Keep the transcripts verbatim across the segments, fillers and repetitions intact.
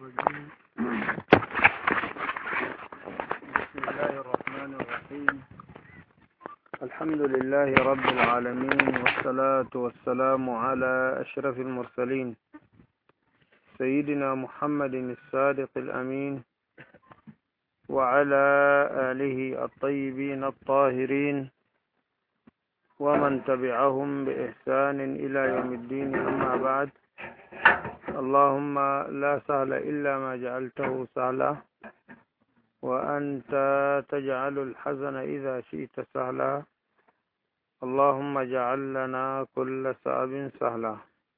الرجيم. بسم الله الرحمن الرحيم. الحمد لله رب العالمين، والصلاة والسلام على أشرف المرسلين سيدنا محمد الصادق الأمين وعلى آله الطيبين الطاهرين ومن تبعهم بإحسان إلى يوم الدين. أما بعد، اللهم لا سهل إلا ما جعلته سهلا، وأنت تجعل الحزن إذا شئت سهلا. اللهم اجعل لنا كل صعب سهلا.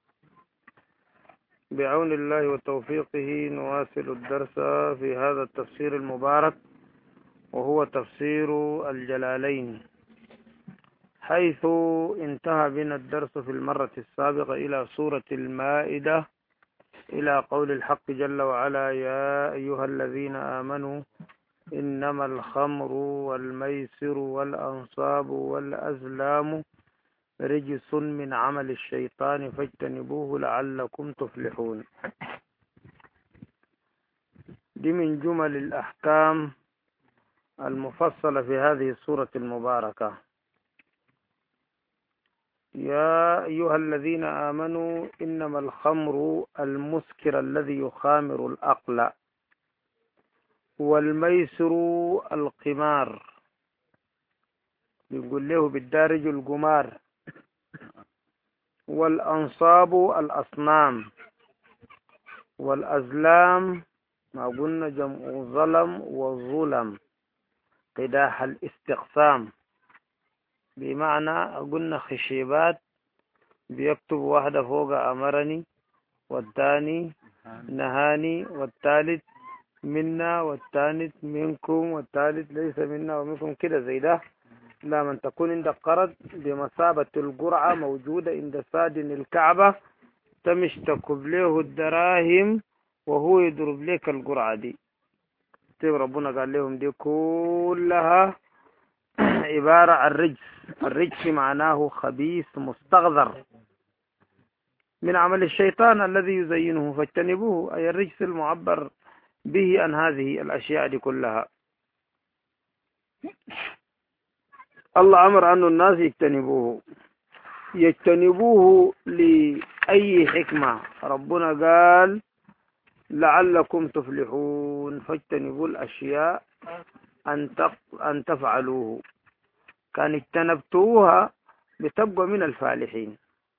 بعون الله وتوفيقه نواصل الدرس في هذا التفسير المبارك، وهو تفسير الجلالين، حيث انتهى بنا الدرس في المرة السابقة إلى سورة المائدة، إلى قول الحق جل وعلا: يا أيها الذين آمنوا إنما الخمر والميسر والأنصاب والأزلام رجس من عمل الشيطان فاجتنبوه لعلكم تفلحون. دي من جمل الأحكام المفصلة في هذه السورة المباركة. يا أيها الذين آمنوا إنما الخمر المسكر الذي يخامر العقل، والميسر القمار، يقول له بالدارج القمار، والأنصاب الأصنام، والأزلام ما قلنا جمع ظلم وظلم، قداح الاستقسام، بمعنى قلنا خشيبات بيكتب واحدة فوق أمرني، والثاني نهاني، والثالث منا، والثالث منكم، والثالث ليس منا ومنكم، كده زي ده. لا، من تكون عندك قرض بمثابة القرعة موجودة عند سادن الكعبة، تمش تكب له الدراهم وهو يضرب لك القرعة دي. طيب ربنا قال لهم دي كلها عبارة عن رجس. الرجس معناه خبيث مستغذر من عمل الشيطان الذي يزينه فاجتنبوه، أي الرجس المعبر به عن هذه الأشياء دي كلها. الله أمر أن الناس يجتنبوه. يجتنبوه لأي حكمة؟ ربنا قال لعلكم تفلحون، فاجتنبوا الأشياء أن أن تفعلوه، كان اجتنبتوها لتبقى من الفالحين.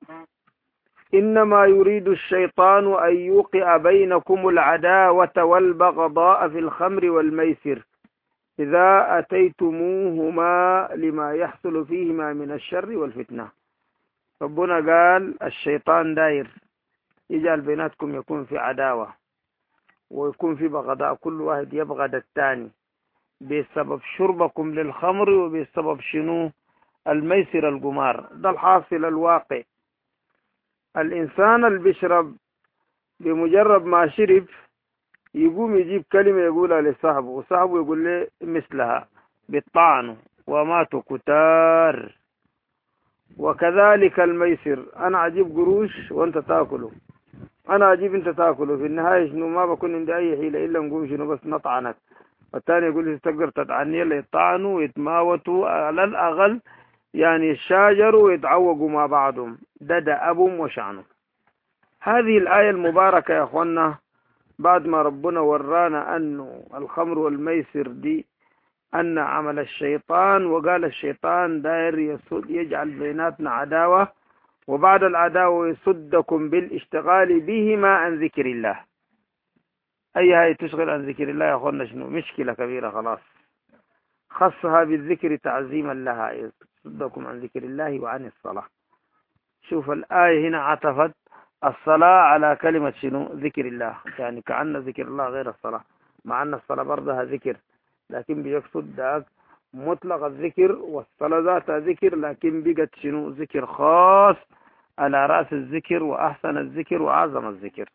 إنما يريد الشيطان أن يوقع بينكم العداوة والبغضاء في الخمر والميسر إذا أتيتموهما لما يحصل فيهما من الشر والفتنة. ربنا قال الشيطان داير يجعل بيناتكم يكون في عداوة ويكون في بغضاء، كل واحد يبغض الثاني بسبب شربكم للخمر وبسبب شنو؟ الميسر القمار. ده الحاصل الواقع. الإنسان اللي بيشرب بمجرد ما شرب يقوم يجيب كلمة يقولها لصاحبه، وصاحبه يقول له مثلها بالطعن وماتوا كتار. وكذلك الميسر، أنا أجيب قروش وأنت تأكله، أنا أجيب أنت تأكله، في النهاية شنو؟ ما بكون عندي أي حيلة إلا نقوم شنو بس نطعنك، والثاني يقول لي تقدر تطعني، يلا يطعنوا ويتماوتوا على الأقل، يعني الشاجر ويتعوقوا مع بعضهم. ده ده أبهم وشعنهم. هذه الآية المباركة يا أخوانا، بعد ما ربنا ورانا أنه الخمر والميسر دي أن عمل الشيطان، وقال الشيطان داير يسد يجعل بيناتنا عداوة، وبعد العداوة يصدكم بالاشتغال بهما عن ذكر الله. أي هاي تشغل عن ذكر الله يا أخوانا شنو؟ مشكلة كبيرة خلاص. خصها بالذكر تعظيما لها، يصدكم عن ذكر الله وعن الصلاة. شوف الآية هنا عطفت الصلاة على كلمة شنو؟ ذكر الله، يعني كأن ذكر الله غير الصلاة، مع أن الصلاة برضها ذكر، لكن بيقصد ذاك مطلق الذكر، والصلاة ذاتها ذكر، لكن بقت شنو؟ ذكر خاص على رأس الذكر وأحسن الذكر وأعظم الذكر.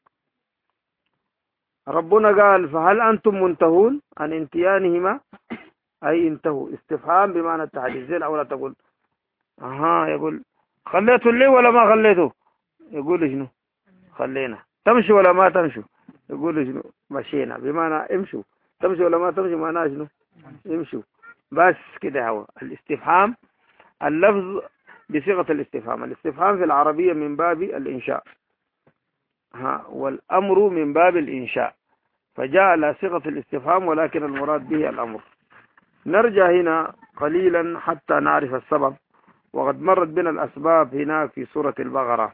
ربنا قال فهل أنتم منتهون عن انتيانهما؟ أي انتهوا، استفهام بمعنى التحديث. زي الأولى تقول أها، يقول خليته لي ولا ما خليته؟ يقول شنو؟ خلينا. تمشي ولا ما تمشوا؟ يقولوا شنو مشينا، بمعنى امشوا. تمشوا ولا ما تمشوا معناها شنو؟ امشوا. بس كده هو الاستفهام، اللفظ بصيغة الاستفهام. الاستفهام في العربية من باب الإنشاء، ها، والأمر من باب الإنشاء، فجاء على صيغة الاستفهام ولكن المراد به الأمر. نرجع هنا قليلا حتى نعرف السبب، وقد مرت بنا الأسباب هناك في سورة البقرة.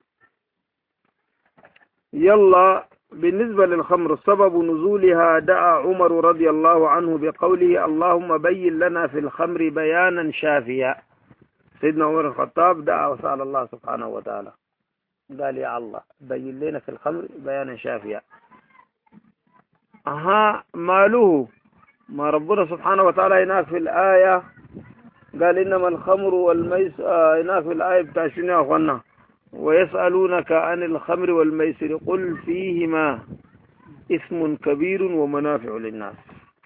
يلا بالنسبة للخمر، سبب نزولها دعا عمر رضي الله عنه بقوله اللهم بين لنا في الخمر بيانا شافيا. سيدنا عمر الخطاب دعا وسأل الله سبحانه وتعالى، قال يا الله بين لنا في الخمر بيانا شافيا. أها ماله ما ربنا سبحانه وتعالى هناك في الآية قال إنما الخمر والميس، آه هناك في الآية بتاع شنو يا أخوانا؟ ويسألونك عن الخمر والميسر قل فيهما اسم كبير ومنافع للناس.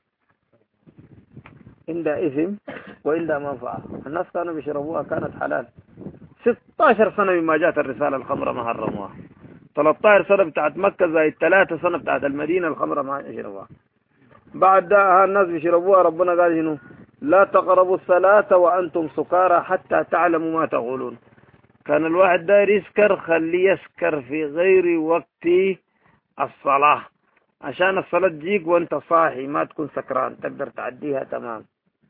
عندها اسم وعندها منفعة. الناس كانوا بيشربوها كانت حلال. ستة عشر سنة مما جاءت الرسالة الخمر ما حرموها. ثلاثة عشر سنة بتاعت مكة زي الثلاثة سنة بتاعت المدينة الخمر ما يشربوها. بعد ده الناس بيشربوها ربنا قال شنو؟ لا تقربوا الصلاة وأنتم سكارى حتى تعلموا ما تقولون. كان الواحد داير يسكر خليه يسكر في غير وقت الصلاة، عشان الصلاة تجيك وانت صاحي ما تكون سكران تقدر تعديها تمام.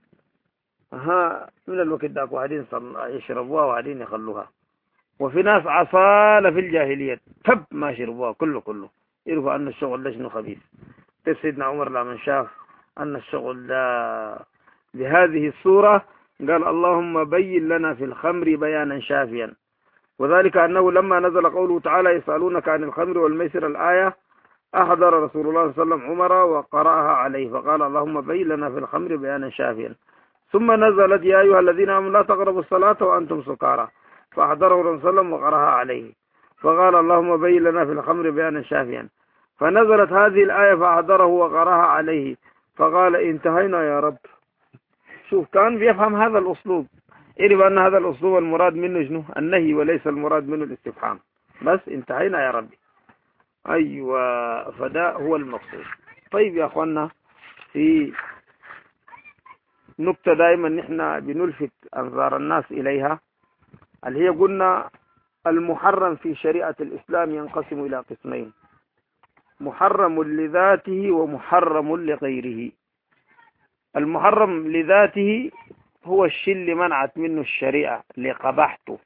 ها من الوقت داك واحدين يشربوها وواحدين يخلوها. وفي ناس عصالة في الجاهلية تب ما شربوها كله كله، يعرفوا أن الشغل ده شنو خبيث. سيدنا عمر لما شاف أن الشغل ده بهذه الصورة قال اللهم بين لنا في الخمر بيانا شافيا. وذلك أنه لما نزل قوله تعالى يسألونك عن الخمر والميسر الآية أحضر رسول الله صلى الله عليه وسلم عمر وقرأها عليه فقال اللهم بين لنا في الخمر بيانا شافيا. ثم نزلت يا أيها الذين آمنوا لا تقربوا الصلاة وأنتم سكارى فأحضره الرسول صلى الله عليه وسلم وقرأها عليه فقال اللهم بين لنا في الخمر بيانا شافيا. فنزلت هذه الآية فأحضره وقرأها عليه فقال انتهينا يا رب. شوف كان بيفهم هذا الأسلوب، إعرف أن هذا الأسلوب المراد منه شنو؟ النهي وليس المراد منه الاستفهام. بس انتهينا يا ربي. أيوة فده هو المقصود. طيب يا أخوانا، في نكتة دائما نحن بنلفت أنظار الناس إليها، اللي هي قلنا المحرم في شريعة الإسلام ينقسم إلى قسمين: محرم لذاته ومحرم لغيره. المحرم لذاته هو الشيء اللي منعت منه الشريعة اللي قبحته،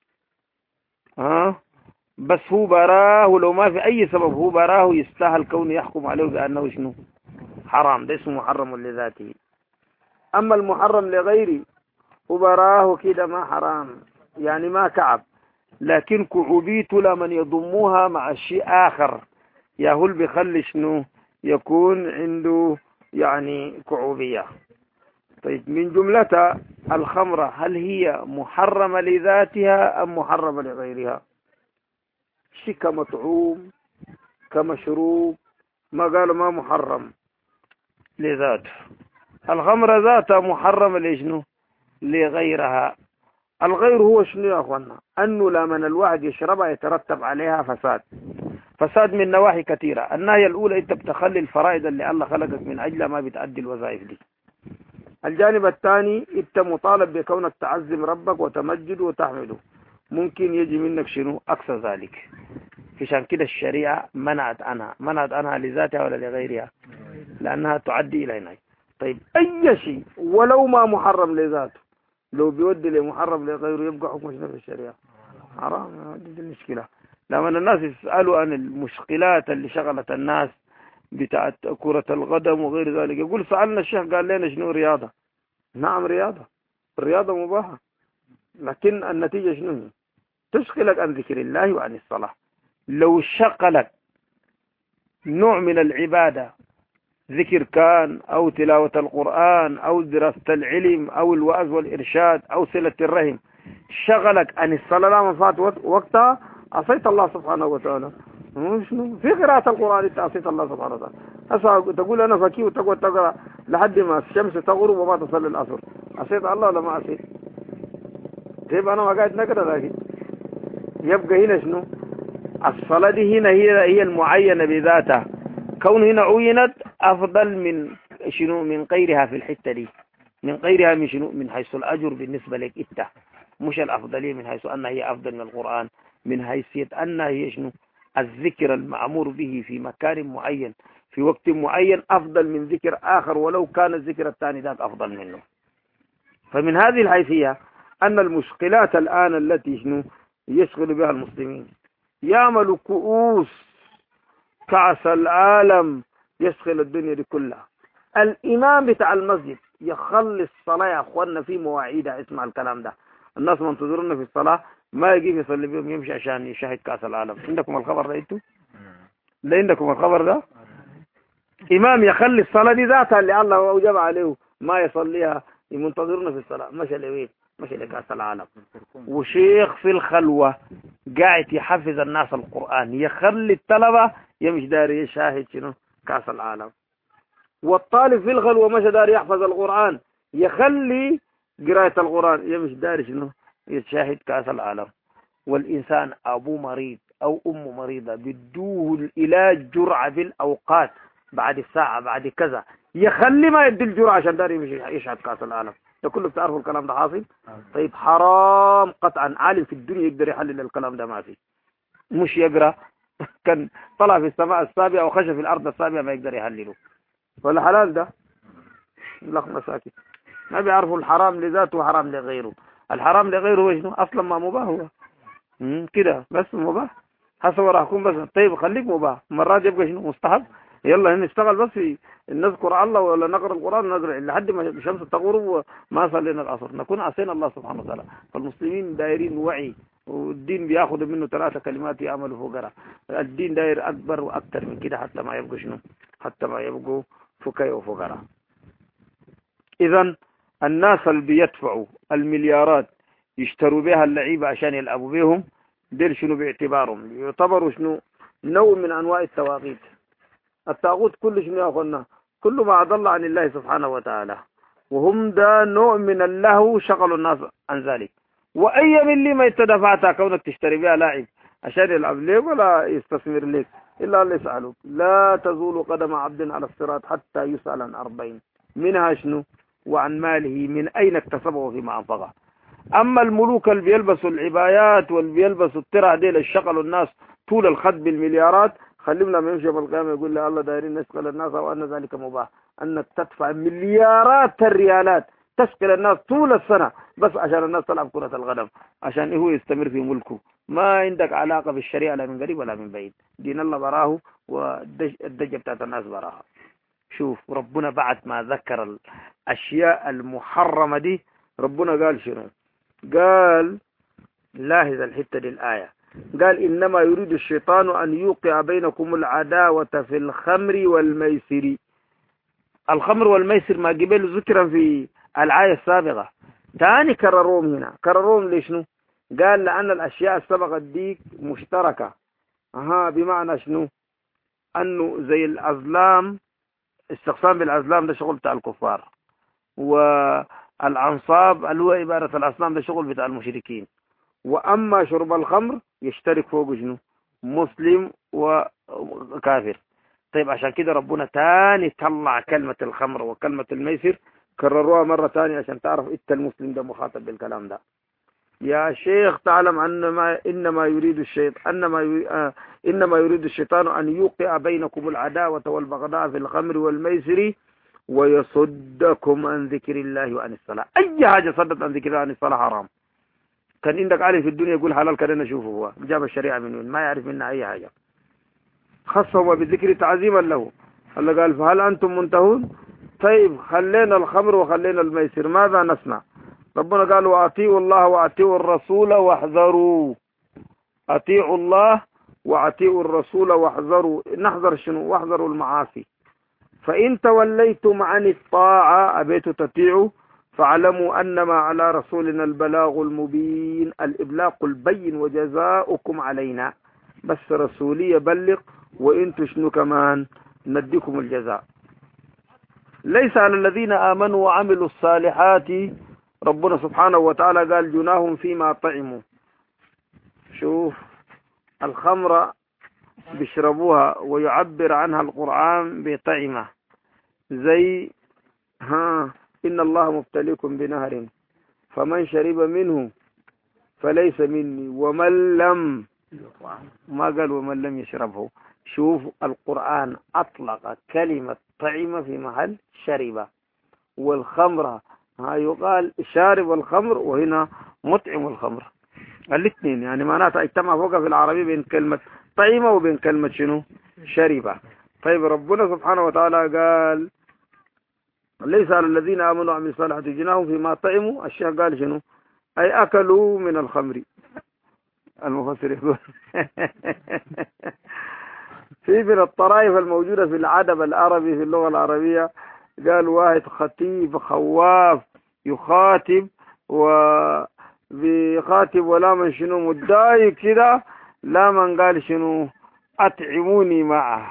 ها بس هو براه لو ما في أي سبب هو براه يستاهل كونه يحكم عليه بأنه شنو حرام، ده اسمه محرم لذاته. أما المحرم لغيره هو براه كده ما حرام، يعني ما كعب، لكن كعوبيته لمن يضموها مع شيء آخر يهول بيخلي شنو يكون عنده يعني كعوبية. طيب من جملة الخمرة هل هي محرمة لذاتها أم محرمة لغيرها؟ شيء كمطعوم كمشروب ما قالوا ما محرم لذاته. الخمرة ذاتها محرمة لشنو؟ لغيرها. الغير هو شنو يا أخوانا؟ أنه لمن الواحد يشربها يترتب عليها فساد. فساد من نواحي كثيرة. الناحية الأولى أنت بتخلي الفرائض اللي الله خلقك من أجلها ما بتأدي الوظائف دي. الجانب الثاني أنت مطالب بكونك تعزم ربك وتمجد وتحمده، ممكن يجي منك شنو أقصى ذلك. عشان كده الشريعة منعت عنها، منعت عنها لذاتها ولا لغيرها؟ لأنها تعدي إلى هناك. طيب أي شيء ولو ما محرم لذاته لو بيودي لمحرم لغيره يبقى حكم شنو في الشريعة؟ حرام. دي المشكلة. لما الناس يسألوا عن المشكلات اللي شغلت الناس بتاعت كرة القدم وغير ذلك، يقول سألنا الشيخ قال لنا شنو رياضة. نعم رياضة، الرياضة مباحة، لكن النتيجة شنو هي؟ تشغلك عن ذكر الله وعن الصلاة. لو شغلك نوع من العبادة، ذكر كان أو تلاوة القرآن أو دراسة العلم أو الوعظ والإرشاد أو صلة الرحم، شغلك عن الصلاة لما فات وقتها عصيت الله سبحانه وتعالى. شنو في قراءة القرآن انت عصيت الله سبحانه وتعالى. هسه تقول أنا فكي وتقعد تقرأ لحد ما الشمس تغرب وما تصلي العصر، عصيت الله ولا ما عصيت؟ طيب أنا ما قاعد نقرأ لكن يبقى هنا شنو الصلاة دي هنا هي هي المعينة بذاتها، كون هنا عينت أفضل من شنو من غيرها في الحتة دي، من غيرها من شنو من حيث الأجر بالنسبة لك إنت، مش الأفضلية من حيث أنها هي أفضل من القرآن، من حيثية أنها هي شنو الذكر المأمور به في مكان معين في وقت معين أفضل من ذكر آخر ولو كان الذكر الثاني ذاك أفضل منه. فمن هذه الحيثية أن المشكلات الآن التي شنو يشغل بها المسلمين، يعمل كؤوس كأس العالم يشغل الدنيا دي كلها. الإمام بتاع المسجد يخلص الصلاة يا أخواننا في مواعيدها، اسمع الكلام ده، الناس منتظرون في الصلاة ما يجيب يصلي بهم يمشي عشان يشاهد كأس العالم. عندكم الخبر ده انتوا؟ لا عندكم الخبر ده؟ إمام يخلي الصلاة دي ذاتها اللي الله أوجب عليه ما يصليها، منتظرون في الصلاة، مشى لوين؟ مشى لكأس العالم. وشيخ في الخلوة قاعد يحفظ الناس القرآن، يخلي الطلبة يمشي داري يشاهد شنو كأس العالم. والطالب في الخلوة مشى داري يحفظ القرآن، يخلي قراءة القرآن يمشي داري شنو يشاهد كأس العالم. والإنسان أبوه مريض أو أمه مريضة بدوه العلاج جرعة بالأوقات، بعد الساعة بعد كذا يخلي ما يدي الجرعة عشان داري يشهد كأس العالم. ده كله بتعرفوا الكلام ده حاصل؟ طيب حرام قطعا، عالم في الدنيا يقدر يحلل الكلام ده ما في، مش يقرأ كان طلع في السماء السابعة وخش في الأرض السابعة ما يقدر يحلله. ولا حلال ده؟ لك مساكين ما بيعرفوا الحرام لذاته وحرام لغيره. الحرام لغيره هو شنو؟ أصلا ما مباح هو كده بس مباح حسب راحكم بس. طيب خليك مباح، مرات يبقى شنو مستحب. يلا نشتغل بس في نذكر الله ولا نقرأ القرآن نقرأ لحد ما الشمس تغرب وما صلينا العصر نكون عصينا الله سبحانه وتعالى. فالمسلمين دايرين وعي، والدين بياخذ منه ثلاثة كلمات يعملوا فقراء. الدين داير أكبر وأكثر من كده حتى ما يبقوا شنو حتى ما يبقوا فكاية وفقراء. إذن الناس اللي بيدفعوا المليارات يشتروا بها اللعيبة عشان يلعبوا بهم دير شنو باعتبارهم يعتبروا شنو نوع من أنواع التواغيت. الطاغوت كل شنو يا أخوانا؟ كل ما أضل عن الله سبحانه وتعالى، وهم ده نوع من اللهو شغلوا الناس عن ذلك. وأي من اللي ما يتدفعتها كونك تشتري بها لاعب عشان يلعب لك ولا يستثمر لك إلا اللي يسألوك. لا تزول قدم عبد على الصراط حتى يسأل عن أربعين، منها شنو؟ وعن ماله من أين اكتسبه فيما أنفقه. أما الملوك اللي بيلبسوا العبايات واللي بيلبسوا الترع دي اللي شغلوا الناس طول الخط بالمليارات، خليهم لما يمشي يوم القيامة يقول لي الله دايرين نسقل الناس وأن ذلك مباح، أنك تدفع مليارات الريالات تسقل الناس طول السنة بس عشان الناس تلعب كرة القدم عشان هو يستمر في ملكه. ما عندك علاقة بالشريعة لا من قريب ولا من بعيد، دين الله براه والدجة بتاعت الناس براها. شوف ربنا بعد ما ذكر الأشياء المحرمة دي ربنا قال شنو؟ قال لاحظ الحتة دي الآية، قال إنما يريد الشيطان أن يوقع بينكم العداوة في الخمر والميسر. الخمر والميسر ما قبل ذكرا في الآية السابقة، تاني كرروهم هنا. كرروهم ليشنو؟ قال لأن الأشياء السابقة دي مشتركة. أها بمعنى شنو؟ أنه زي الأزلام، استقسام بالأزلام ده شغل بتاع الكفار، والعنصاب اللي هو عبارة الأصنام ده شغل بتاع المشركين. وأما شرب الخمر يشترك فوق شنو؟ مسلم وكافر. طيب عشان كده ربنا تاني طلع كلمة الخمر وكلمة الميسر كرروها مرة تانية عشان تعرف إنت المسلم ده مخاطب بالكلام ده. يا شيخ تعلم أن ما إنما يريد الشيطان أنما يريد آه إنما يريد الشيطان أن يوقع بينكم العداوة والبغضاء في الخمر والميسر ويصدكم عن ذكر الله وعن الصلاة. أي حاجة صدت عن ذكر الله وعن الصلاة حرام. كان عندك عالم في الدنيا يقول حلال كان نشوفه، هو جاب الشريعة من وين؟ ما يعرف منها أي حاجة. خصه بالذكر تعظيما له. الله قال فهل أنتم منتهون؟ طيب خلينا الخمر وخلينا الميسر ماذا نصنع؟ ربنا قال وأطيعوا الله وأطيعوا الرسول واحذروا. أطيعوا الله وأطيعوا الرسول واحذروا. نحذر شنو؟ واحذروا المعاصي. فإن توليتم عن الطاعة أبيتوا تطيعوا فاعلموا أنما على رسولنا البلاغ المبين، الإبلاغ البين وجزاؤكم علينا. بس رسولي يبلغ وإنتوا شنو كمان نديكم الجزاء. ليس على الذين آمنوا وعملوا الصالحات ربنا سبحانه وتعالى قال جناهم فيما طعموا. شوف الخمر بيشربوها ويعبر عنها القرآن بطعمة زي ها إن الله مبتليكم بنهر فمن شرب منه فليس مني ومن لم، ما قال ومن لم يشربه. شوف القرآن أطلق كلمة طعمة في محل شرب، والخمر ها يقال شارب الخمر وهنا مطعم الخمر، الاثنين يعني معناتها اجتمع فوق في العربية بين كلمة طعمة وبين كلمة شنو شرب. طيب ربنا سبحانه وتعالى قال ليس على الذين آمنوا وعملوا الصالحات جناهم فيما طعموا، الشيخ قال شنو أي أكلوا من الخمر. المفسر يقول في من الطرائف الموجودة في الأدب العربي في اللغة العربية، قال واحد خطيب خواف يخاطب وبيخاطب ولا من شنو متضايق كده، لا من قال شنو أطعموني معه.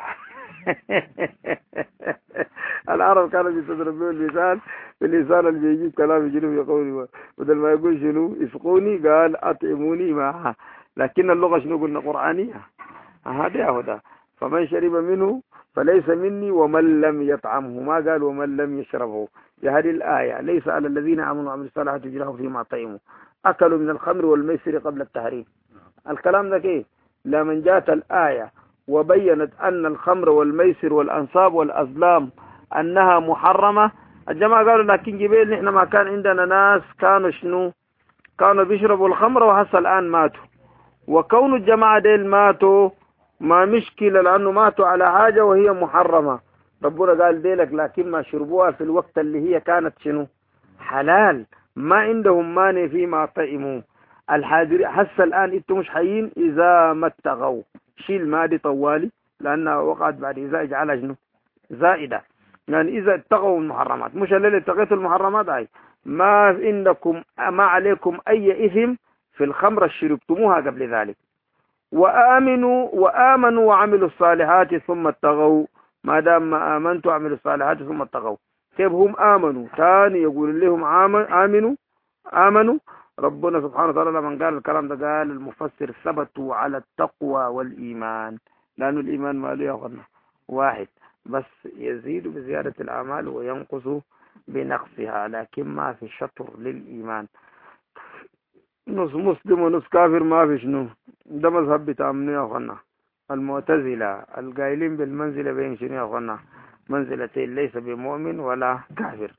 العرب كانوا بيستضربون المثال باللسان اللي بيجيب كلام يجيب يقول بدل ما يقول شنو اسقوني قال أطعموني معه، لكن اللغة شنو قلنا قرآنية. هذا هو ده. فمن شرب منه فليس مني ومن لم يطعمه، ما قال ومن لم يشربه. بهذه الآية ليس على الذين آمنوا وعملوا الصالحات جناهم فيما طعموا، أكلوا من الخمر والميسر قبل التحريم. الكلام ده كيف؟ لمن جاءت الآية وبينت أن الخمر والميسر والأنصاب والأزلام أنها محرمة، الجماعة قالوا لكن جبال نحن ما كان عندنا ناس كانوا شنو كانوا بيشربوا الخمر وهسه الآن ماتوا، وكون الجماعة ديل ماتوا ما مشكلة لأنه ماتوا على حاجة وهي محرمة. ربنا قال ديلك لكن ما شربوها في الوقت اللي هي كانت شنو حلال، ما عندهم مانع فيما طعموا. الحاضر هسه الآن انتم مش حيين إذا ما اتقوا، شيل مادي طوالي لأنها وقعت بعد إذا اجعلها شنو زائدة، يعني إذا اتقوا المحرمات، مش اللي اتقيت المحرمات هاي ما عندكم ما عليكم أي إثم في الخمر شربتموها قبل ذلك. وآمنوا وآمنوا وعملوا الصالحات ثم اتقوا، ما دام ما آمنتوا وعملوا الصالحات ثم اتقوا. كيف هم آمنوا؟ ثاني يقول لهم آمنوا آمنوا ربنا سبحانه وتعالى لما قال الكلام ده قال المفسر ثبتوا على التقوى والإيمان، لأن الإيمان ما له يغنى واحد بس يزيد بزيادة الأعمال وينقص بنقصها، لكن ما في شطر للإيمان. نص مسلم ونص كافر ما في شنو، ده مذهب بتاع منو يا أخوانا؟ المعتزلة القائلين بالمنزلة بين شنو يا أخوانا؟ منزلتين، ليس بمؤمن ولا كافر.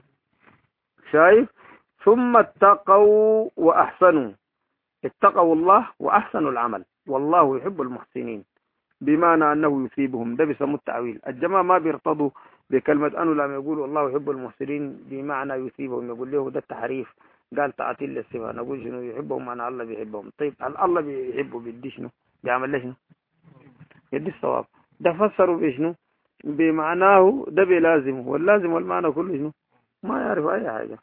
شايف؟ ثم اتقوا وأحسنوا، اتقوا الله وأحسنوا العمل، والله يحب المحسنين، بمعنى أنه يثيبهم. ده بيسموه التأويل. الجماعة ما بيرتضوا بكلمة أنه لما يقولوا الله يحب المحسنين بمعنى يثيبهم، يقول له ده التحريف، قال تعطيل للصفة. نقول شنو يحبهم معنى الله بيحبهم. طيب هل الله بيحبه بيدي شنو؟ بيعمل له شنو؟ يدي الصواب. ده فسروا بشنو؟ بمعناه ده بلازمه، واللازم والمعنى كله شنو؟ ما يعرف أي حاجة.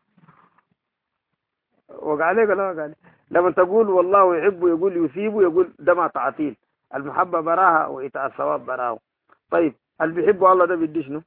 وقع عليك لا وقع عليك. لما تقول والله يحبه يقول يثيبه، يقول ده ما تعطيل، المحبة براها وإيتاء الثواب براها. طيب اللي بيحبه الله ده بيدي شنو؟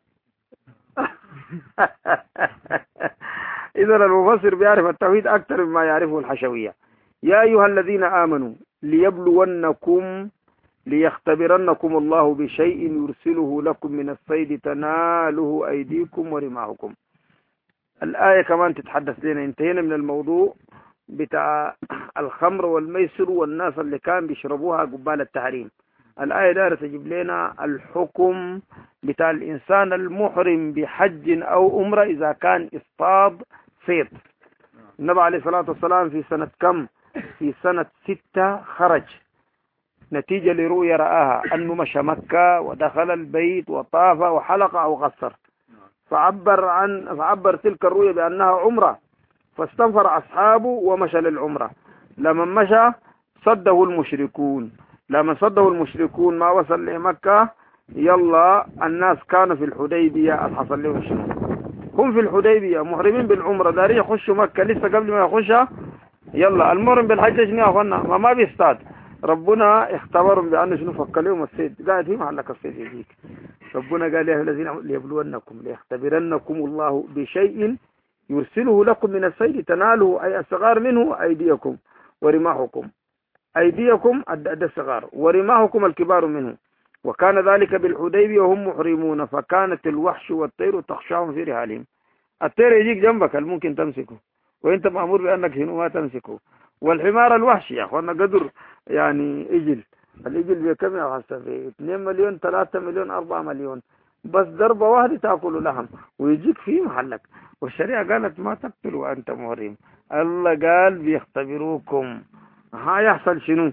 إذا المفسر بيعرف التوحيد أكثر مما يعرفه الحشوية. يا أيها الذين آمنوا ليبلونكم ليختبرنكم الله بشيء يرسله لكم من الصيد تناله أيديكم ورماحكم. الآية كمان تتحدث لنا. انتهينا من الموضوع بتاع الخمر والميسر والناس اللي كان بيشربوها قبال التحريم. الآية دارت تجيب لنا الحكم بتاع الإنسان المحرم بحج أو أمرة إذا كان اصطاد صيد. النبي عليه الصلاة والسلام في سنة كم؟ في سنة ستة خرج نتيجة لرؤية رآها أنه مشى مكة ودخل البيت وطاف وحلق أو قصر، فعبر عن فعبر تلك الرؤية بأنها عمرة، فاستنفر أصحابه ومشى للعمرة. لما مشى صده المشركون، لما صده المشركون ما وصل لمكة، يلا الناس كانوا في الحديبية. حصل لهم شنو؟ هم في الحديبية محرمين بالعمرة داري يخشوا مكة لسه قبل ما يخشها. يلا المحرم بالحج شنو يا أخوانا؟ ما ما بيصطاد. ربنا اختبرهم بأنه شنو فك لهم الصيد، قاعد في محلك الصيد يجيك. ربنا قال يا الذين ليبلونكم ليختبرنكم الله بشيء يرسله لكم من الصيد تناله أي الصغار منه أيديكم ورماحكم. أيديكم الصغار ورماحكم الكبار منه، وكان ذلك بالحديبية وهم محرمون، فكانت الوحش والطير تخشاهم في رحالهم. الطير يجيك جنبك ممكن تمسكه وانت مأمور بأنك شنو ما تمسكه. والحمار الوحش يا اخوانا قدر يعني اجل، الاجل بكم يا حسن؟ في اثنين مليون ثلاثة مليون أربعة مليون، بس ضربة واحدة تأكل لحم ويجيك في محلك. والشريعة قالت ما تقتل وأنت محرم. الله قال بيختبروكم، ها يحصل شنو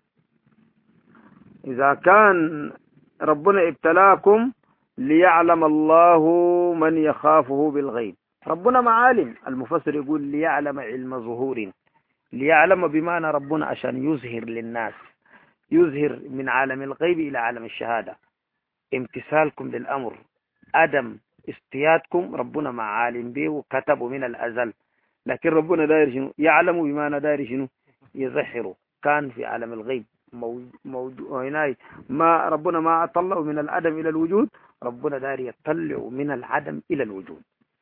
إذا كان ربنا ابتلاكم؟ ليعلم الله من يخافه بالغيب. ربنا معالم، المفسر يقول ليعلم علم ظهور، ليعلم بمعنى ربنا عشان يظهر للناس، يظهر من عالم الغيب إلى عالم الشهادة. امتثالكم للأمر، أدم استيادكم، ربنا معالم به وكتبه من الأزل. لكن ربنا داير شنو؟ يعلم بمعنى داير شنو؟ يظهره. كان في عالم الغيب موجود هنا، ما ربنا ما طلعه من العدم إلى الوجود، ربنا داير يطلع من العدم إلى الوجود.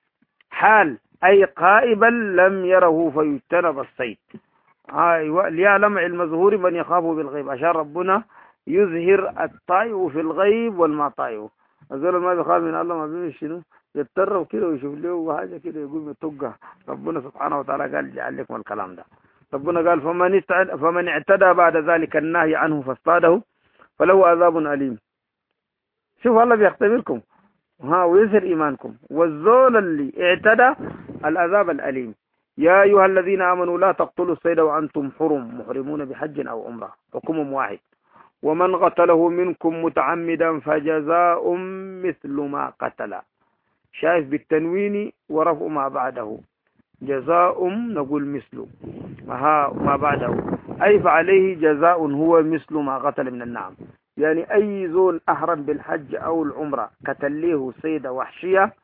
حال أي قائبا لم يره فيجتنب الصيد. أيوة، ليعلم علم ظهور من يخافه بالغيب، عشان ربنا يظهر الطائع في الغيب والما طائع. الزول ما بيخاف من الله ما بيمشي شنو؟ يتطرف كده ويشوف له حاجه كده يقوم يطقها. ربنا سبحانه وتعالى قال جعل لكم الكلام ده. ربنا قال فمن فمن اعتدى بعد ذلك النهي عنه فاصطاده فله عذاب أليم. شوف الله بيختبركم ها ويظهر إيمانكم. والزول اللي اعتدى العذاب الأليم. يا أيها الذين آمنوا لا تقتلوا الصيد وأنتم حرم محرمون بحج أو عمرة، حكم واحد. ومن قتله منكم متعمدا فجزاء مثل ما قتل. شايف بالتنوين ورفع ما بعده، جزاء نقول مثله ها ما بعده، أي فعليه جزاء هو مثل ما قتل من النعم. يعني أي زول أحرم بالحج أو العمرة قتل له صيدة وحشية،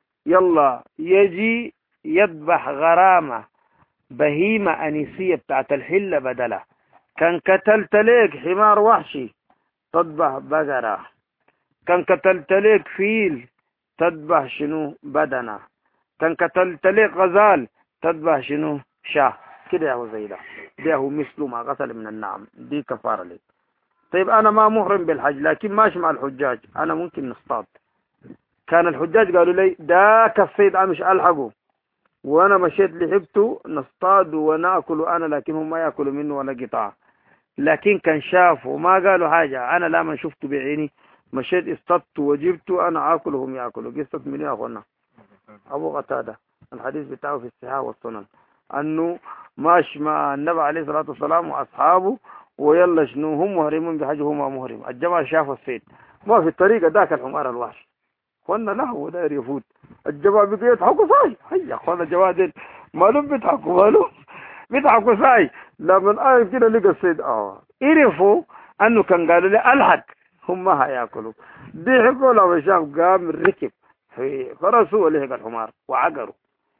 يلا يجي يذبح غرامة بهيمة أنيسية بتاعت الحلة بدله. كان قتلت ليك حمار وحشي تذبح بقرة، كان قتلت ليك فيل تذبح شنو بدنه، كان قتلت ليك غزال تذبح شنو شاه كده. يا هو زي ده، ده هو مثل ما قتل من النعم، دي كفارة لك. طيب أنا ما محرم بالحج لكن ماشي مع الحجاج، أنا ممكن نصطاد. كان الحجاج قالوا لي ده الصيد أنا مش ألحقه، وأنا مشيت لحقته نصطاد ونأكل أنا، لكن هم ما يأكلوا منه ولا قطاع. لكن كان شافوا ما قالوا حاجة، أنا لما شفته بعيني مشيت اصطدت وجبته أنا آكلهم يأكلوا. قصة من يا أخوانا أبو قتادة، الحديث بتاعه في الصحاح والسنن، أنه ماشي مع النبي عليه الصلاة والسلام وأصحابه ويلا شنو هم مهرمون بحاجه وما مهرم. الجماعة شافوا الصيد ما في الطريقة ذاك الحمار الوحش قلنا له هو داير يفوت. الجماعة بقوا يضحكوا صاي، هيا اخوانا الجماعة دي مالهم بيضحكوا مالهم بيضحكوا صاي. لما آية كده لقى الصيد اه عرفوا انه كان قالوا لي الحق هم ما هياكلوا. ضحكوا لما شاف قام ركب في فرسه ولحق الحمار وعقروا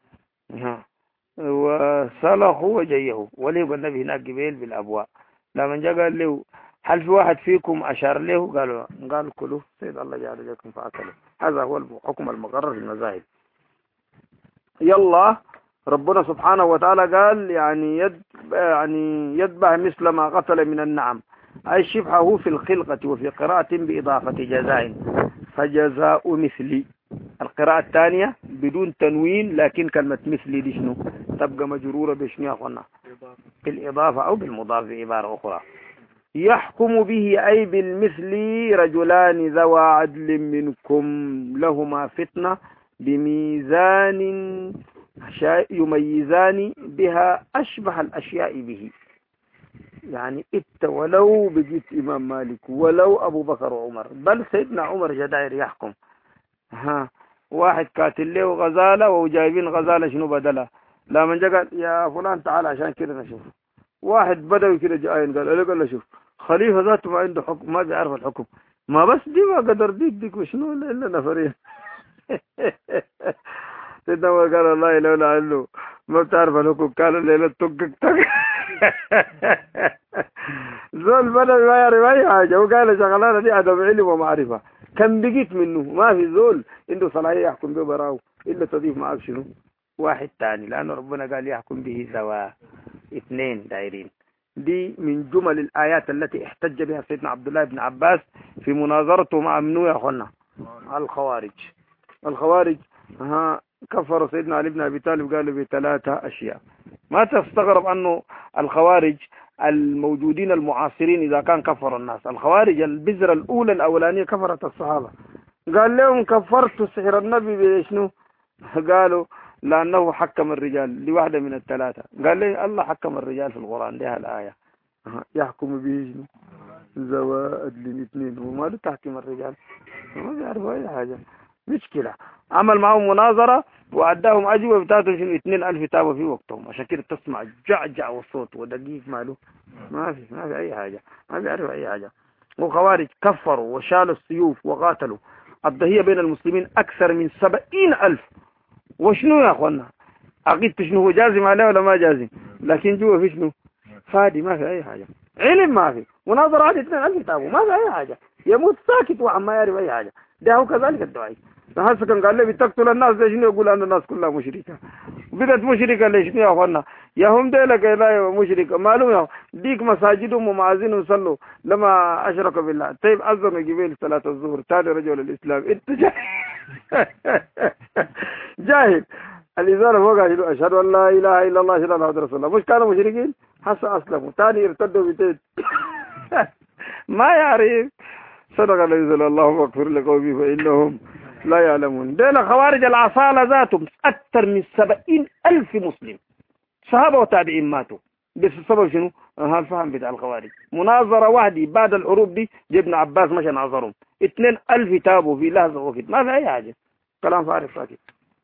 وسلخوا وجيه وليه النبي هناك قبيل بالابواء. لما جاء قال له هل في واحد فيكم أشار له؟ قالوا قال كلوا سيد الله جعل لكم فأكلوا. هذا هو الحكم المقرر في المذاهب. يلا ربنا سبحانه وتعالى قال يعني يد يعني يذبح مثل ما قتل من النعم، أي شبهه في الخلقة، وفي قراءة بإضافة جزاء فجزاء مثلي. القراءة الثانية بدون تنوين لكن كلمة مثلي دي شنو تبقى مجرورة بشنو يا أخوانا؟ بالإضافة أو بالمضاف بعبارة أخرى. يحكم به أي بالمثل رجلان ذوى عدل منكم لهما فتنة بميزان يميزان بها أشبه الأشياء به. يعني إنت ولو بجيت إمام مالك ولو أبو بكر وعمر بل سيدنا عمر جدائر يحكم، ها واحد قاتل له غزالة وجايبين غزالة شنو بدلها، لا من جا قال يا فلان تعال عشان كده نشوف. واحد بدوي كده جاين قال له قال له شوف خليفة ذاته ما عنده حكم ما بيعرف الحكم، ما بس دي ما قدر ديك ديك وشنو إلا نفرين. سيدنا عمر قال الله لولا عنه ما بتعرف الحكم كان الليلة تقك تق. زول بدوي ما يعرف أي حاجة وقال شغلانة دي أدب علم ومعرفة. كم بقيت منه ما في زول عنده صلاحية يحكم به براو إلا تضيف معك شنو واحد تاني، لأنه ربنا قال يحكم به سوا اثنين دايرين. دي من جمل الآيات التي احتج بها سيدنا عبد الله بن عباس في مناظرته مع منو يا أخوانا الخوارج. الخوارج ها كفروا سيدنا علي بن أبي طالب قالوا بثلاثة أشياء. ما تستغرب أنه الخوارج الموجودين المعاصرين إذا كان كفر الناس. الخوارج البذرة الأولى الأولانية كفرت الصحابة. قال لهم كفرت سحر النبي بشنو؟ قالوا لأنه حكم الرجال لواحدة من الثلاثة. قال لي الله حكم الرجال في القرآن لها الآية يحكم به زوائد الاثنين وما تحكم الرجال ما بيعرفوا أي حاجة. مشكلة. عمل معهم مناظرة وأداهم أجوبة بتاعتهم شنو اثنين ألف تابوا في وقتهم. عشان كده تسمع جعجع والصوت ودقيق ماله ما في ما في أي حاجة ما بيعرفوا أي حاجة. وخوارج كفروا وشالوا السيوف وقاتلوا. الضحية بين المسلمين أكثر من سبعين ألف. وشنو يا أخوانا عقيدته شنو هو جازم عليه ولا ما جازم؟ لكن جوا في شنو فادي ما في أي حاجة. علم ما في مناظرة عادي اثنين ألف تابوا ما في أي حاجة. يموت ساكت وعم ما يعرف أي حاجة. ده هو كذلك الدعاء. هسه كان قال لي بتقتل الناس ده شنو يقول أن الناس كلها مشركة. بدت مشركة ليش يا أخوانا يا هم ديلك لا مشركة مالهم يا ديك مساجدهم ومعازينهم صلوا لما أشركوا بالله. طيب أذنوا جبيل صلاة الظهر تاني رجل الإسلام انت جاهل جاهل. الإنسان فوق أشهد أن لا إله إلا الله أشهد أن محمد رسول الله. مش كانوا مشركين هسه أسلموا تاني ارتدوا بتيت ما يعرف. صدق الذي صلى الله واغفر لقومي فإنهم لا يعلمون. دين خوارج العصالة ذاتهم أكثر من سبعين ألف مسلم صحابة وتابعين ماتوا بس السبب شنو؟ هالفهم بتاع الخوارج. مناظرة واحدة بعد الحروب دي ابن عباس مشى ناظرهم اثنين ألف تابوا في لحظة وقت ما في أي حاجة. كلام فارغ ساكت.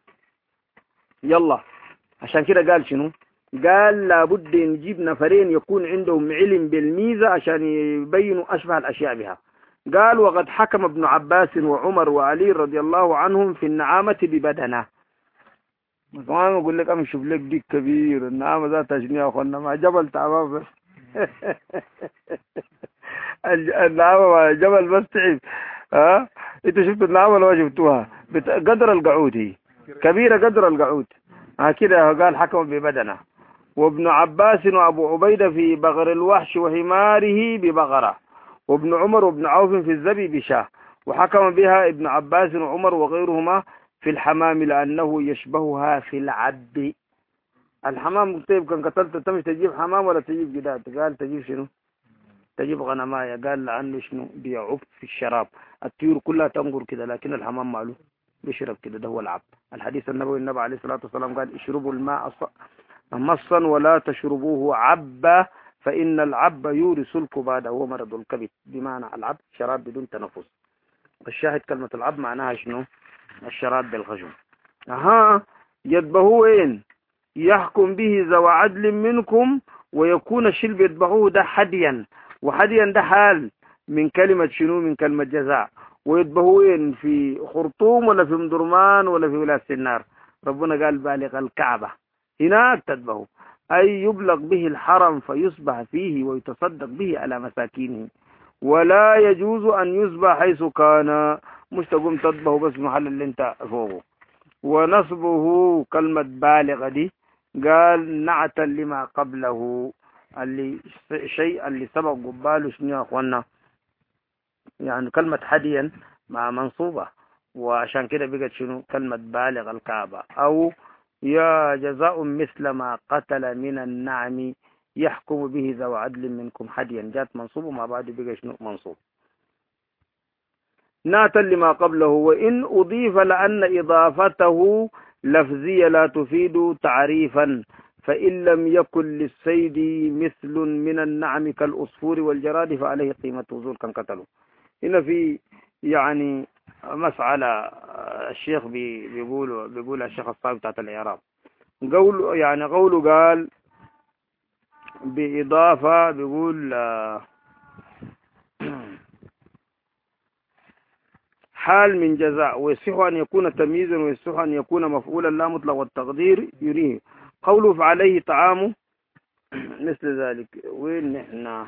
يلا عشان كده قال شنو؟ قال لابد نجيب نفرين يكون عندهم علم بالميزة عشان يبينوا أشبه الأشياء بها. قال وقد حكم ابن عباس وعمر وعلي رضي الله عنهم في النعامة ببدنه. ما أقول لك أمشي لك ديك كبير النعامة ذات أجنية يا أخوانا مع جبل تعبان بس النعامة جبل بس تعب. ها أنت شفت النعامة ولا شفتوها؟ قدر القعود هي كبيرة قدر القعود. ها كده قال حكم ببدنه. وابن عباس وأبو عبيدة في بغر الوحش وحماره ببغرة. وابن عمر وابن عوف في الزبي بشاه. وحكم بها ابن عباس وعمر وغيرهما في الحمام لأنه يشبهها في العب. الحمام طيب كان قتلت تمشي تجيب حمام ولا تجيب جداد؟ قال تجيب شنو؟ تجيب غنماية. قال لأنه شنو بيعب في الشراب. الطيور كلها تنقر كده لكن الحمام معلوم بيشرب كده. ده هو العب. الحديث النبوي النبي عليه الصلاة والسلام قال اشربوا الماء مصا ولا تشربوه عبا فإن العب يورث الكباد هو مرض الكبد. بمعنى العب شراب بدون تنفس. الشاهد كلمة العب معناها شنو؟ الشراب بالخشم. أها يذبحوه وين؟ يحكم به ذو عدل منكم ويكون الشلب يذبحوه ده حديا. وحديا ده حال من كلمة شنو؟ من كلمة جزاء. ويذبحوه وين؟ في خرطوم ولا في مدرمان ولا في ولاية النار. ربنا قال بالغ الكعبة هناك تذبحه أي يبلغ به الحرم فيصبح فيه ويتصدق به على مساكينه. ولا يجوز أن يصبح حيث كان. مش تقوم تذبحه بس محل اللي انت فوقه. ونصبه كلمة بالغ دي قال نعتا لما قبله اللي شيء اللي سبق قباله شنو يا أخوانا يعني كلمة حديا مع منصوبة. وعشان كده بقت شنو كلمة بالغ الكعبة. أو يا جزاء مثل ما قتل من النعم يحكم به ذو عدل منكم حديا. جات منصوب وما بعد بقى شنو منصوب. ناتا لما قبله. وإن أضيف لأن إضافته لفظية لا تفيد تعريفا فإن لم يكن للسيد مثل من النعم كالأصفور والجراد فعليه قيمة وزول كان قتله. هنا في يعني مسألة الشيخ بيقول بيقول الشيخ الصاحب بتاعت الإعراب قول يعني قوله قال بإضافة بيقول حال من جزاء ويصح أن يكون تمييزا ويصح أن يكون مفعولا لا مطلق والتقدير يريه. قوله فعليه طعامه مثل ذلك. وين نحن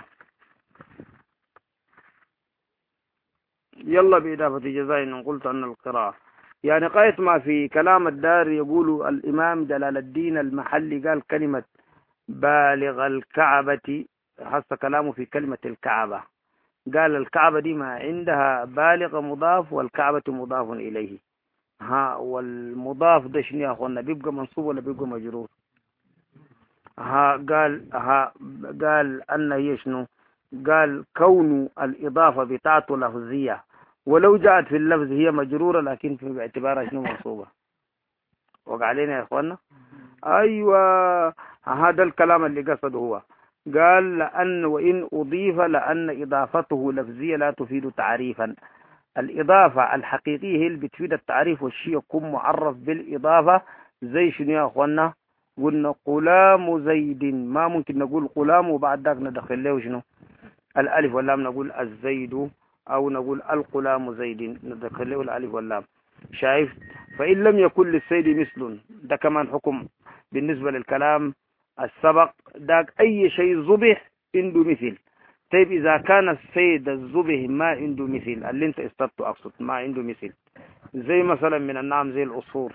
يلا بإضافة جزاء إن قلت أن القراءة يعني قاية ما في كلام الدار. يقول الإمام جلال الدين المحلي قال كلمة بالغ الكعبة حس كلامه في كلمة الكعبة. قال الكعبة دي ما عندها بالغ مضاف والكعبة مضاف إليه. ها والمضاف ده شنو يا أخوانا؟ بيبقى منصوب ولا بيبقى مجرور؟ ها قال ها قال أن هي شنو؟ قال كون الإضافة بتاعته لفظية، ولو جاءت في اللفظ هي مجرورة لكن في باعتبارها شنو؟ منصوبة. وقع علينا يا إخوانا؟ أيوة، هذا الكلام اللي قصده هو. قال لأن وإن أضيف لأن إضافته لفظية لا تفيد تعريفا. الإضافة الحقيقية هي اللي بتفيد التعريف، والشيء يكون معرف بالإضافة. زي شنو يا أخوانا؟ قلنا غلام زيد، ما ممكن نقول غلام وبعد ذاك ندخل له شنو؟ الألف واللام، نقول الزيد أو نقول الغلام زيد ندخل له الألف واللام. شايف؟ فإن لم يكن للسيد مثل، ده كمان حكم بالنسبة للكلام السبق. داك أي شيء ذبح عنده مثل. طيب إذا كان السيد الذبح ما عنده مثل، اللي أنت استطعت أقصد ما عنده مثل، زي مثلا من النعم زي الأصفور.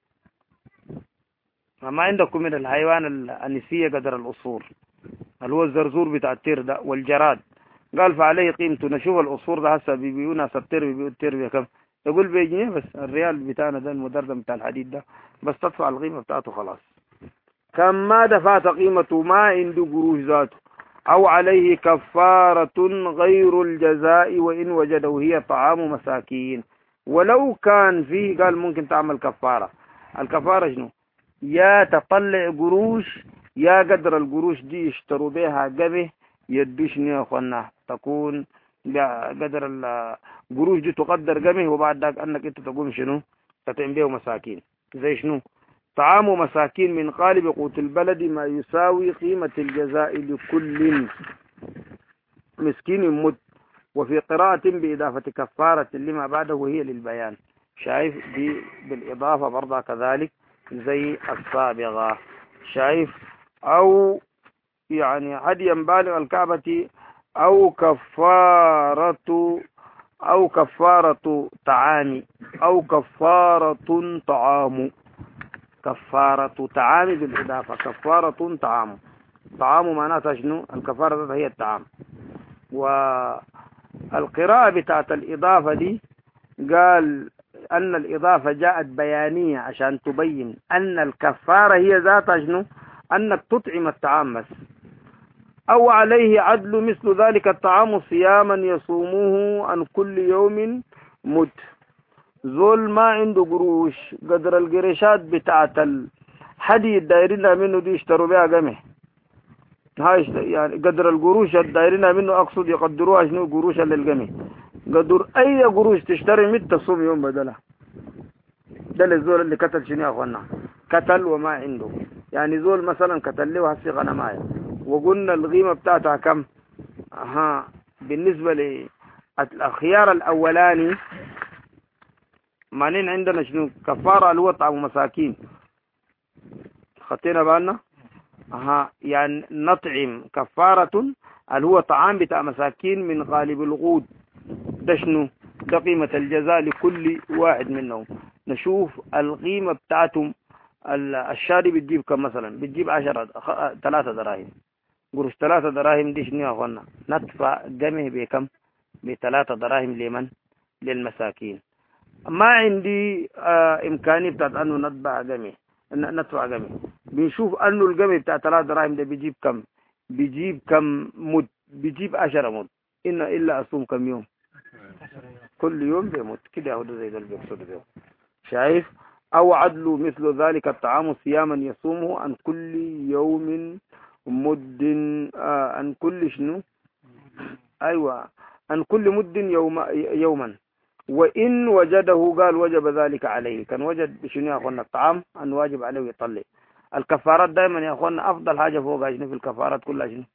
ما عندكم من الحيوان النسية قدر الأصفور اللي هو الزرزور بتاع التير ده والجراد. قال فعليه قيمته. نشوف الأصفور ده هسه بيبيعوا ناس التير، بيبيعوا التير بكم؟ يقول بجنيه بس. الريال بتاعنا ده المدرب بتاع الحديد ده بس تدفع القيمة بتاعته خلاص. كم ما دفعت قيمته ما عنده قروش ذاته. أو عليه كفارة غير الجزاء وإن وجده هي طعام مساكين. ولو كان فيه قال ممكن تعمل كفارة. الكفارة شنو؟ يا تطلع قروش يا قدر القروش دي يشتروا بها قبه يدشني يا أخوانا، تكون قدر القروش دي تقدر قبه، وبعد ذلك أنك أنت تقوم شنو؟ تتعم به مساكين. زي شنو؟ طعام مساكين من قالب قوت البلد ما يساوي قيمة الجزاء لكل مسكين مد. وفي قراءة بإضافة كفارة لما بعده وهي للبيان. شايف دي بالإضافة برضه كذلك زي السابغة. شايف؟ أو يعني هديا بالغ الكعبة أو كفارة أو كفارة طعام أو كفارة طعام. كفارة طعام بالإضافة. كفارة طعام. طعام معناتها شنو؟ الكفارة هي الطعام. والقراءة بتاعت الإضافة دي قال أن الإضافة جاءت بيانية عشان تبين أن الكفارة هي ذاتها شنو؟ أنك تطعم الطعام بس. أو عليه عدل مثل ذلك الطعام صياما يصوموه عن كل يوم مد. زول ما عنده قروش قدر القريشات بتاعت الحديد الدايرين منه دي يشتروا بها قمح. هاي يعني قدر القروش الدايرين منه أقصد يقدروها شنو؟ قروش للقمح. قدر أي قروش تشتري مد تصوم يوم بدلها. ده الزول اللي قتل شنو يا أخوانا؟ قتل وما عنده. يعني زول مثلا قتل له هسي غنماية وقلنا القيمة بتاعتها كم؟ ها بالنسبة للخيار الأولاني معنين عندنا شنو؟ كفارة اللي هو طعام مساكين. خطينا بالنا؟ ها يعني نطعم كفارة اللي هو طعام بتاع مساكين من غالب الغود. ده شنو؟ ده قيمة الجزاء لكل واحد منهم. نشوف القيمة بتاعتهم. الشاري بتجيب كم مثلا؟ بتجيب عشرة ثلاثة دراهم. قروش ثلاثة دراهم دي شنو يا أخوانا؟ ندفع قمه بكم؟ بثلاثة دراهم لمن؟ للمساكين. ما عندي آه إمكانية بتاعت أنه نطبع قمه ندفع قمه. بنشوف أنه القمه بتاع ثلاثة دراهم ده بيجيب كم؟ بيجيب كم مد؟ بيجيب عشرة مد. إن إلا أصوم كم يوم؟ كل يوم بيموت كده. هو زي ده اللي بيقصد به. شايف؟ أو عدل مثل ذلك الطعام صياما يصومه عن كل يوم مد. آه عن كل شنو؟ أيوة عن كل مد يوم يوما. وإن وجده قال وجب ذلك عليه. كان وجد شنو يا أخوانا؟ الطعام أن واجب عليه يطلع. الكفارات دائما يا أخوانا أفضل حاجة فوق شنو في الكفارات كلها شنو؟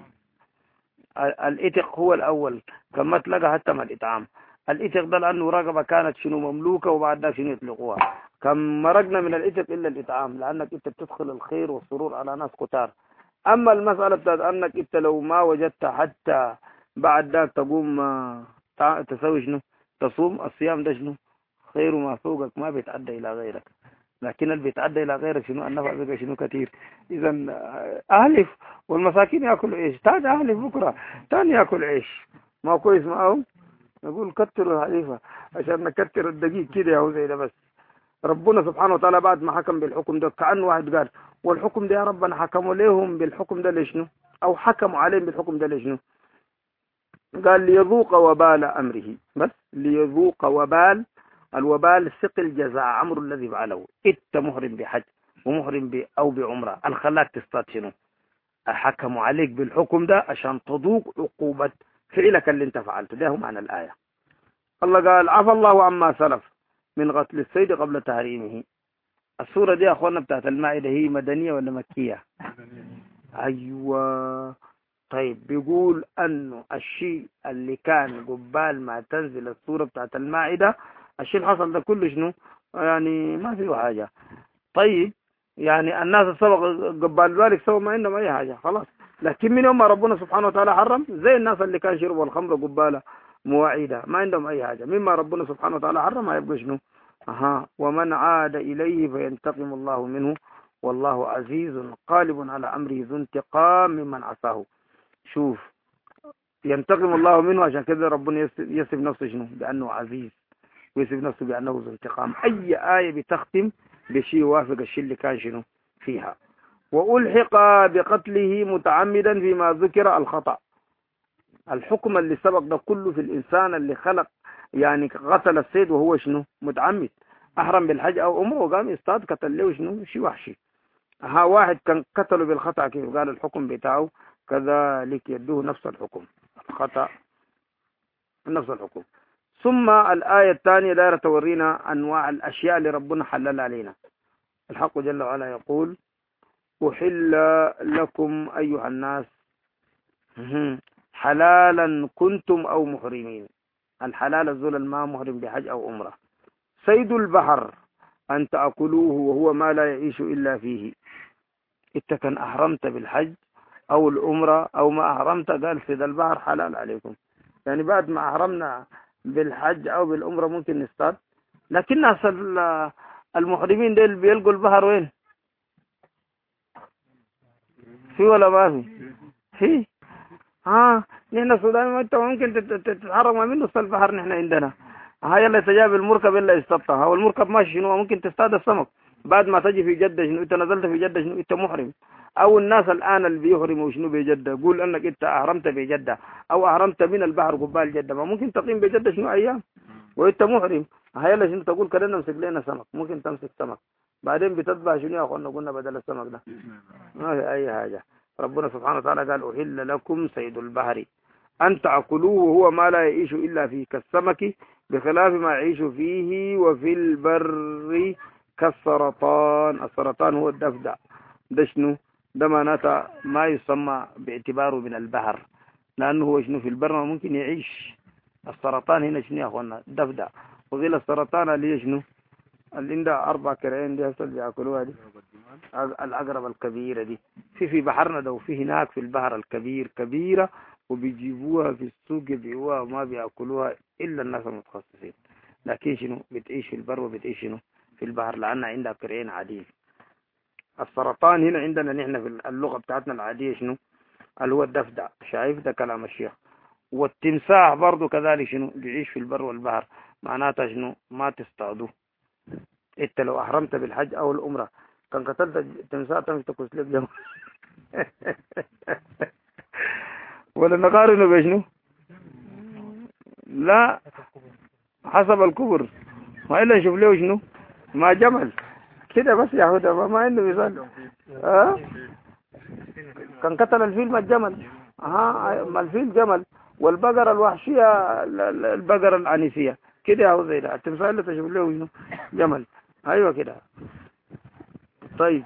الإتق هو الأول. كما تلقى حتى ما الإطعام. الإتق ده لأنه رقبة كانت شنو مملوكة وبعد ذلك شنو يطلقوها. كم مرقنا من الإتق إلا الإطعام لأنك أنت بتدخل الخير والسرور على ناس كتار. أما المسألة بتاعت أنك أنت لو ما وجدت حتى بعد ذلك تقوم تسوي شنو؟ تصوم. الصيام ده شنو؟ خير ما فوقك ما بيتعدى إلى غيرك. لكن اللي بيتعدى إلى غيرك شنو النفع بقى شنو كثير. إذا أهلف والمساكين يأكلوا عيش، تاني أهلف بكرة تاني يأكل عيش، ما كويس معهم. نقول كتروا الحليفة عشان نكتر الدقيق كده يا هو زي ده. بس ربنا سبحانه وتعالى بعد ما حكم بالحكم ده كأنه واحد قال والحكم ده يا ربنا حكموا لهم بالحكم ده ليشنو، أو حكموا عليهم بالحكم ده ليشنو؟ قال ليذوق وبال أمره، بس ليذوق وبال الوبال ثقل جزاء أمر الذي فعله. إنت محرم بحج ومحرم ب أو بعمرة، الخلاك تصطاد شنو؟ حكموا عليك بالحكم ده عشان تذوق عقوبة فعلك اللي انت فعلته. ده هو معنى الآية. الله قال عفى الله عما سلف من قتل الصيد قبل تحريمه. السورة دي يا أخوانا بتاعت المائدة هي مدنية ولا مكية؟ أيوة. طيب بيقول أنه الشيء اللي كان قبال ما تنزل السورة بتاعت المائدة، الشيء اللي حصل ده كله شنو؟ يعني ما فيه حاجة. طيب يعني الناس السبق قبال ذلك سووا ما عندهم أي حاجة خلاص. لكن من يوم ما ربنا سبحانه وتعالى حرم، زي الناس اللي كان شربوا الخمر قبالة مواعيدة ما عندهم أي حاجة. مما ربنا سبحانه وتعالى حرم هيبقى شنو؟ أها. ومن عاد إليه فينتقم الله منه والله عزيز قالب على أمره ذو انتقام ممن عصاه. شوف، ينتقم الله منه عشان كذا ربنا يصف نفسه شنو؟ بأنه عزيز، ويصف نفسه بأنه ذو انتقام. أي آية بتختم بشيء يوافق الشيء اللي كان شنو فيها. وألحق بقتله متعمدا فيما ذكر الخطأ. الحكم اللي سبق ده كله في الإنسان اللي خلق يعني قتل الصيد وهو شنو متعمد، أحرم بالحج أو عمره وقام يصطاد قتل له شنو شيء وحشي. ها واحد كان قتله بالخطأ كيف قال الحكم بتاعه كذلك يدوه نفس الحكم، الخطأ نفس الحكم. ثم الآية الثانية دائرة تورينا أنواع الأشياء اللي ربنا حلل علينا. الحق جل وعلا يقول أحل لكم أيها الناس حلالا كنتم أو محرمين. الحلال الزول الماء محرم بحج أو عمرة. صيد البحر أن تأكلوه وهو ما لا يعيش إلا فيه. إنت كان أحرمت بالحج أو العمرة أو ما أحرمت، قال صيد البحر حلال عليكم. يعني بعد ما أحرمنا بالحج أو بالعمرة ممكن نصطاد، لكن ناس المحرمين ديل بيلقوا البحر وين؟ في ولا ما في؟ في. ها نحن السودان ما انت ممكن تتحرك ما منه البحر. نحن عندنا هاي اللي تجاب المركب الا يستبطها، هو المركب ماشي شنو ممكن تصطاد السمك. بعد ما تجي في جدة شنو انت نزلت في جدة شنو انت محرم. او الناس الان اللي بيحرموا شنو بجدة، قول انك انت احرمت بجدة او احرمت من البحر قبال جدة، ما ممكن تقيم بجدة شنو ايام وانت محرم. هاي اللي شنو تقول كده نمسك لنا سمك، ممكن تمسك سمك بعدين بتتبع شنو يا اخوانا قلنا بدل السمك ده ما في اي حاجة. ربنا سبحانه وتعالى قال أحل لكم صيد البحر أن تأكلوه وهو ما لا يعيش إلا فيه كالسمك بخلاف ما يعيش فيه وفي البر كالسرطان. السرطان هو الدفدع، ده شنو ده معناته ما يسمى باعتباره من البحر، لأنه هو شنو في البر ما ممكن يعيش. السرطان هنا شنو يا أخوانا دفدع. وغير السرطان اللي هي شنو اللي عندها أربع كرعين دي هسه بياكلوها دي العقرب الكبيرة دي في في بحرنا ده، وفي هناك في البحر الكبير كبيرة وبيجيبوها في السوق يبيعوها وما بياكلوها إلا الناس المتخصصين. لكن شنو بتعيش في البر وبتعيش شنو في البحر لأنها عندها كرعين عاديين. السرطان هنا عندنا نحن في اللغة بتاعتنا العادية شنو اللي هو الدفدع. شايف ده كلام الشيخ. والتمساح برضو كذلك شنو بيعيش في البر والبحر، معناتها شنو ما تصطادوه. انت لو احرمت بالحج او العمره كان قتلت التمساح تمشي تكوس لك جمل ولا نقارنه بشنو؟ لا حسب الكبر، ما الا نشوف له شنو ما جمل كده بس يا هدى ما عنده مثال. ها كان قتل الفيل ما الجمل. ها ما الفيل جمل، والبقرة الوحشية البقرة العنيفية كده هو زي ده. التمساح اللي تشوف له شنو جمل. ايوه كده. طيب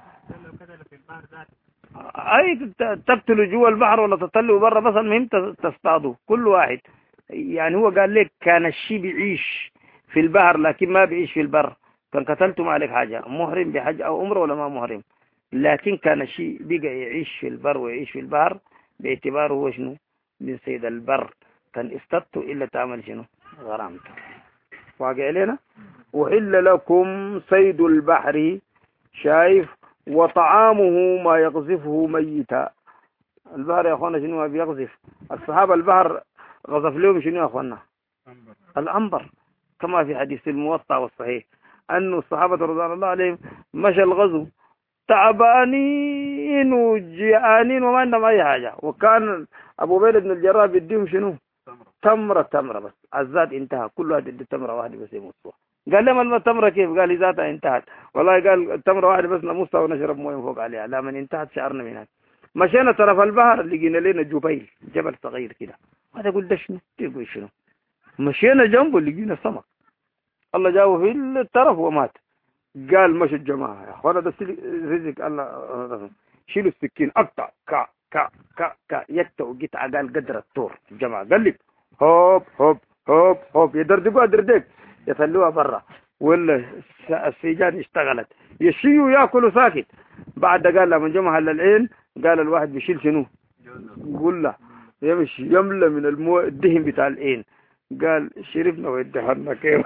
اي تقتلوا جوا البحر ولا تطلعوا برا بس المهم تصطادوا كل واحد. يعني هو قال لك كان الشيء بيعيش في البحر لكن ما بيعيش في البر، كان قتلتم عليك حاجة محرم بحج او عمره ولا ما محرم. لكن كان الشيء بقى يعيش في البر ويعيش في البحر باعتباره هو شنو من صيد البر، كان استبتوا الا تعمل شنو غرامته. واقع لنا. وحل لكم صيد البحر شايف. وطعامه ما يقذفه ميتا. البحر يا اخوانا شنو ما بيقذف الصحابة؟ البحر غذف لهم شنو يا اخوانا؟ الأنبر، كما في حديث الموطأ والصحيح أن الصحابة رضوان الله عليهم مشى الغزو تعبانين وجيعانين وما عندهم أي حاجة، وكان أبو بيل بن الجراح بيديهم شنو؟ تمرة تمرة بس. الزاد انتهى، كل واحد يدي تمرة واحدة بس يموتوها. قال لهم التمرة كيف؟ قال ذاتها انتهت. والله قال التمرة واحدة بس نموتها ونشرب مويه فوق عليها، لا من انتهت شعرنا من هناك. مشينا طرف البحر لقينا لنا جبيل، جبل صغير كده. هذا يقول ده شنو؟ تقول شنو؟ مشينا جنبه لقينا سمك. الله جابه في الطرف ومات. قال مش الجماعة يا اخوانا ده رزق الله، شيلوا السكين اقطع كا كا كا كا يكتو قطع قال قدر الطور. الجماعة قلب هوب هوب هوب هوب يدردقوها دردق يخلوها برا، ولا السيجان اشتغلت يشيوا ياكلوا ساكت. بعد قال لما جمع العين قال الواحد بيشيل شنو؟ قول له يمشي يملى من المو الدهن بتاع العين. قال شرفنا ويدهرنا كيف.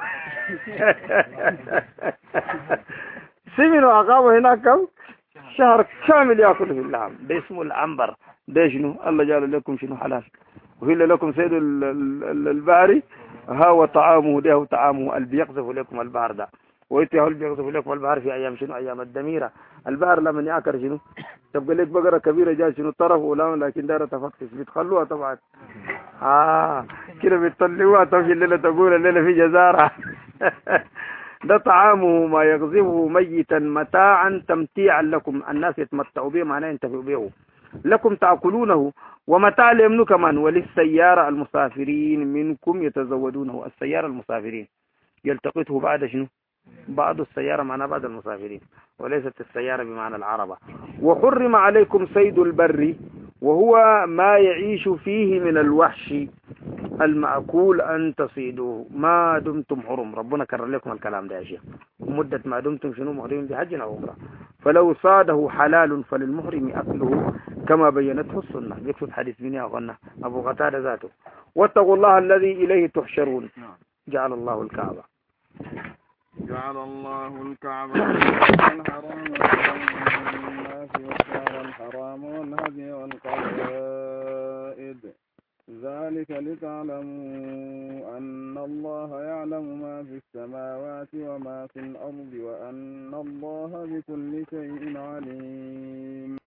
سمنوا أقاموا هناك كم شهر كامل يأكل في اللحم. ده اسمه العنبر. ده شنو؟ الله جعل لكم شنو حلال وهل لكم سيد البحر ها وطعامه، ده هو طعامه اللي بيقذف لكم البحر ده. ويتي هو اللي بيقذف لكم البحر في أيام شنو؟ أيام الدميرة. البحر لما يأكل شنو؟ تبقى لك بقرة كبيرة جاي شنو طرف ولا، لكن دارة تفكس بتخلوها طبعا. آه كده بتطلعوها تمشي الليلة تقول الليلة في جزارة. ده طعامه ما يغذفه ميتا متاعا تمتيعا لكم، الناس يتمتعوا به معناه ينتفعوا به، لكم تأكلونه ومتاع ليمنو كمان، وللسيارة المسافرين منكم يتزودونه. السيارة المسافرين يلتقطه بعد شنو؟ بعض السيارة معناه بعد المسافرين، وليست السيارة بمعنى العربة. وحرم عليكم صيد البر وهو ما يعيش فيه من الوحش المأكول أن تصيدوه ما دمتم حرم. ربنا كرر لكم الكلام ده يا شيخ، مدة ما دمتم شنو محرمين بحج أو عمرة. فلو صاده حلال فللمحرم أكله كما بينته السنة. يقصد حديث بني أغنى أبو قتادة ذاته. واتقوا الله الذي إليه تحشرون. جعل الله الكعبة جعل الله الكعبة الحرام والناس والشهر الحرام والهدي والقلائد ذلك لتعلموا أن الله يعلم ما في السماوات وما في الأرض وأن الله بكل شيء عليم.